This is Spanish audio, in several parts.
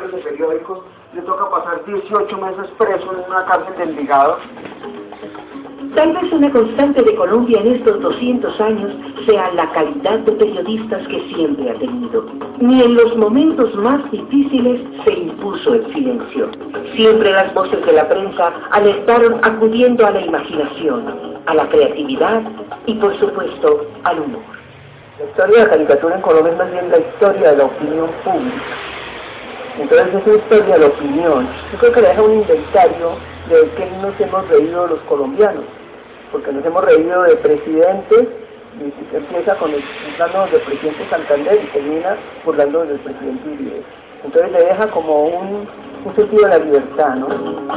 de periódicos, le toca pasar 18 meses preso en una cárcel de Envigado. Tal vez una constante de Colombia en estos 200 años sea la calidad de periodistas que siempre ha tenido. Ni en los momentos más difíciles se impuso el silencio. Siempre las voces de la prensa alertaron acudiendo a la imaginación, a la creatividad y, por supuesto, al humor. La historia de la caricatura en Colombia es más bien la historia de la opinión pública. Entonces esa historia de la opinión, yo creo que deja un inventario de que nos hemos reído los colombianos, porque nos hemos reído de presidentes, y empieza burlándonos del presidente Santander y termina burlándonos del presidente Uribe. Entonces le deja como un sentido de la libertad, ¿no?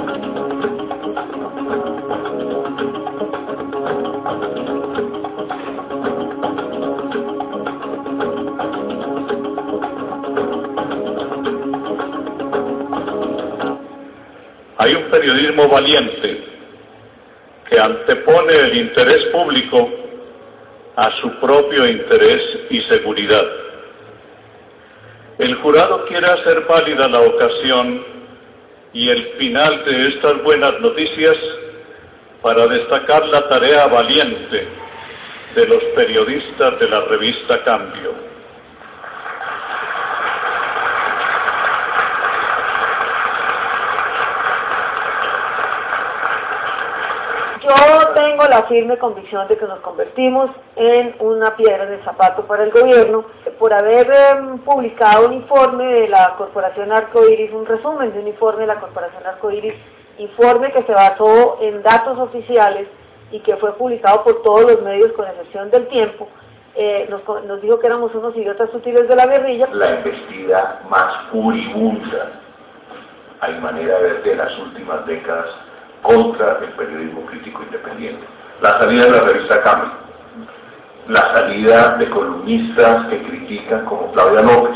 Hay un periodismo valiente que antepone el interés público a su propio interés y seguridad. El jurado quiere hacer válida la ocasión y el final de estas buenas noticias para destacar la tarea valiente de los periodistas de la revista Cambio. Yo tengo la firme convicción de que nos convertimos en una piedra de zapato para el gobierno por haber publicado un informe de la Corporación Arcoiris, un resumen de un informe de la Corporación Arcoiris, informe que se basó en datos oficiales y que fue publicado por todos los medios con excepción del Tiempo. Nos dijo que éramos unos idiotas sutiles de la guerrilla. La embestida más furibunda, hay manera de ver, de las últimas décadas contra el periodismo crítico independiente. La salida de la revista Cambio, la salida de columnistas que critican como Claudia López,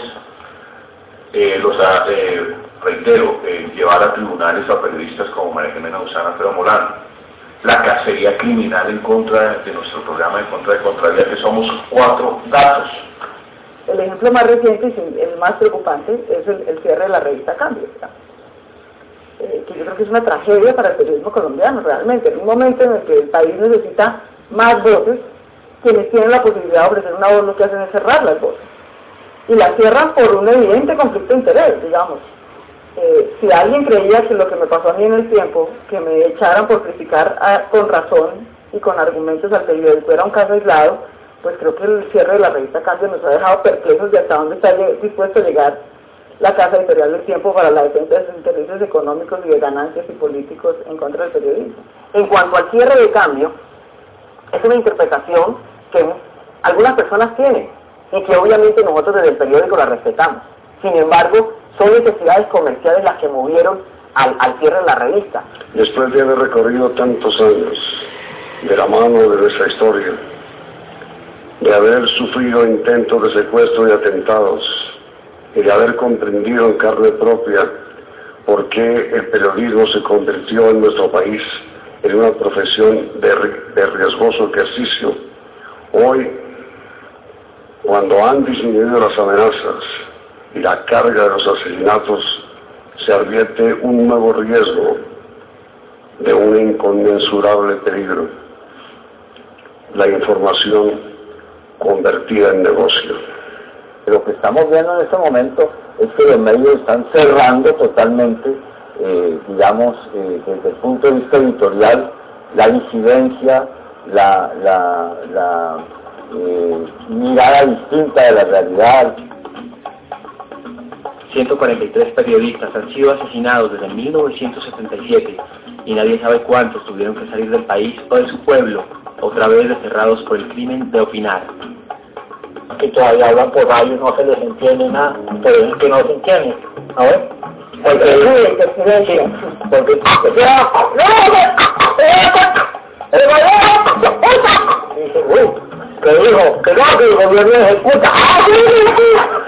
reitero, llevar a tribunales a periodistas como María Jimena Usana, Alfredo Molano, la cacería criminal en contra de nuestro programa en contra de Contravía, que somos 4 gatos. El ejemplo más reciente y el más preocupante es el cierre de la revista Cambio, que yo creo que es una tragedia para el periodismo colombiano realmente, en un momento en el que el país necesita más voces. Quienes tienen la posibilidad de ofrecer una voz lo que hacen es cerrar las voces, y las cierran por un evidente conflicto de interés, digamos. Si alguien creía que lo que me pasó a mí en el Tiempo, que me echaran por criticar con razón y con argumentos al periódico, era un caso aislado, pues creo que el cierre de la revista Cambio nos ha dejado perplejos de hasta dónde está dispuesto a llegar la Casa Editorial del Tiempo para la defensa de sus intereses económicos y de ganancias y políticos en contra del periodismo. En cuanto al cierre de Cambio, es una interpretación que algunas personas tienen y que obviamente nosotros desde el periódico la respetamos. Sin embargo, son necesidades comerciales las que movieron al cierre de la revista. Después de haber recorrido tantos años de la mano de nuestra historia, de haber sufrido intentos de secuestro y atentados, y de haber comprendido en carne propia por qué el periodismo se convirtió en nuestro país en una profesión de riesgoso ejercicio, hoy, cuando han disminuido las amenazas y la carga de los asesinatos, se advierte un nuevo riesgo de un inconmensurable peligro: la información convertida en negocio. Lo que estamos viendo en este momento es que los medios están cerrando totalmente, digamos, desde el punto de vista editorial, la disidencia, la mirada distinta de la realidad. 143 periodistas han sido asesinados desde 1977 y nadie sabe cuántos tuvieron que salir del país o de su pueblo, otra vez desterrados por el crimen de opinar. Que todavía hablan por radio, no se les entiende nada, pero es que no se entiende, ¿a ver? Dice, uy, que dijo, que no, que el gobierno ejecuta. ¡Ah, sí!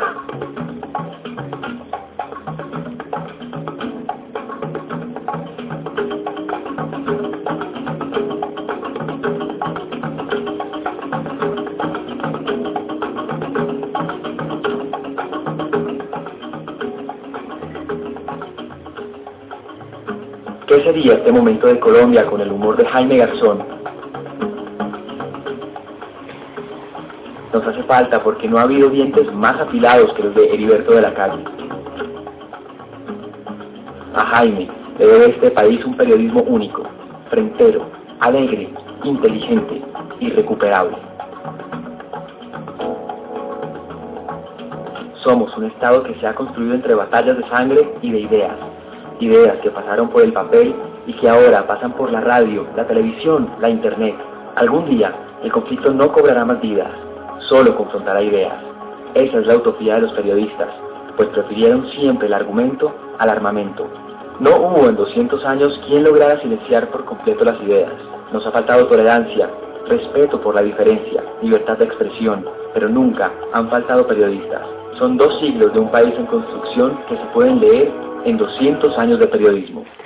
¿Qué sería este momento de Colombia con el humor de Jaime Garzón? Nos hace falta porque no ha habido dientes más afilados que los de Heriberto de la Calle. A Jaime le debe este país un periodismo único, frentero, alegre, inteligente, irrecuperable. Somos un Estado que se ha construido entre batallas de sangre y de ideas. Ideas que pasaron por el papel y que ahora pasan por la radio, la televisión, la internet. Algún día el conflicto no cobrará más vidas, solo confrontará ideas. Esa es la utopía de los periodistas, pues prefirieron siempre el argumento al armamento. No hubo en 200 años quien lograra silenciar por completo las ideas. Nos ha faltado tolerancia, respeto por la diferencia, libertad de expresión, pero nunca han faltado periodistas. Son 2 siglos de un país en construcción que se pueden leer en 200 años de periodismo.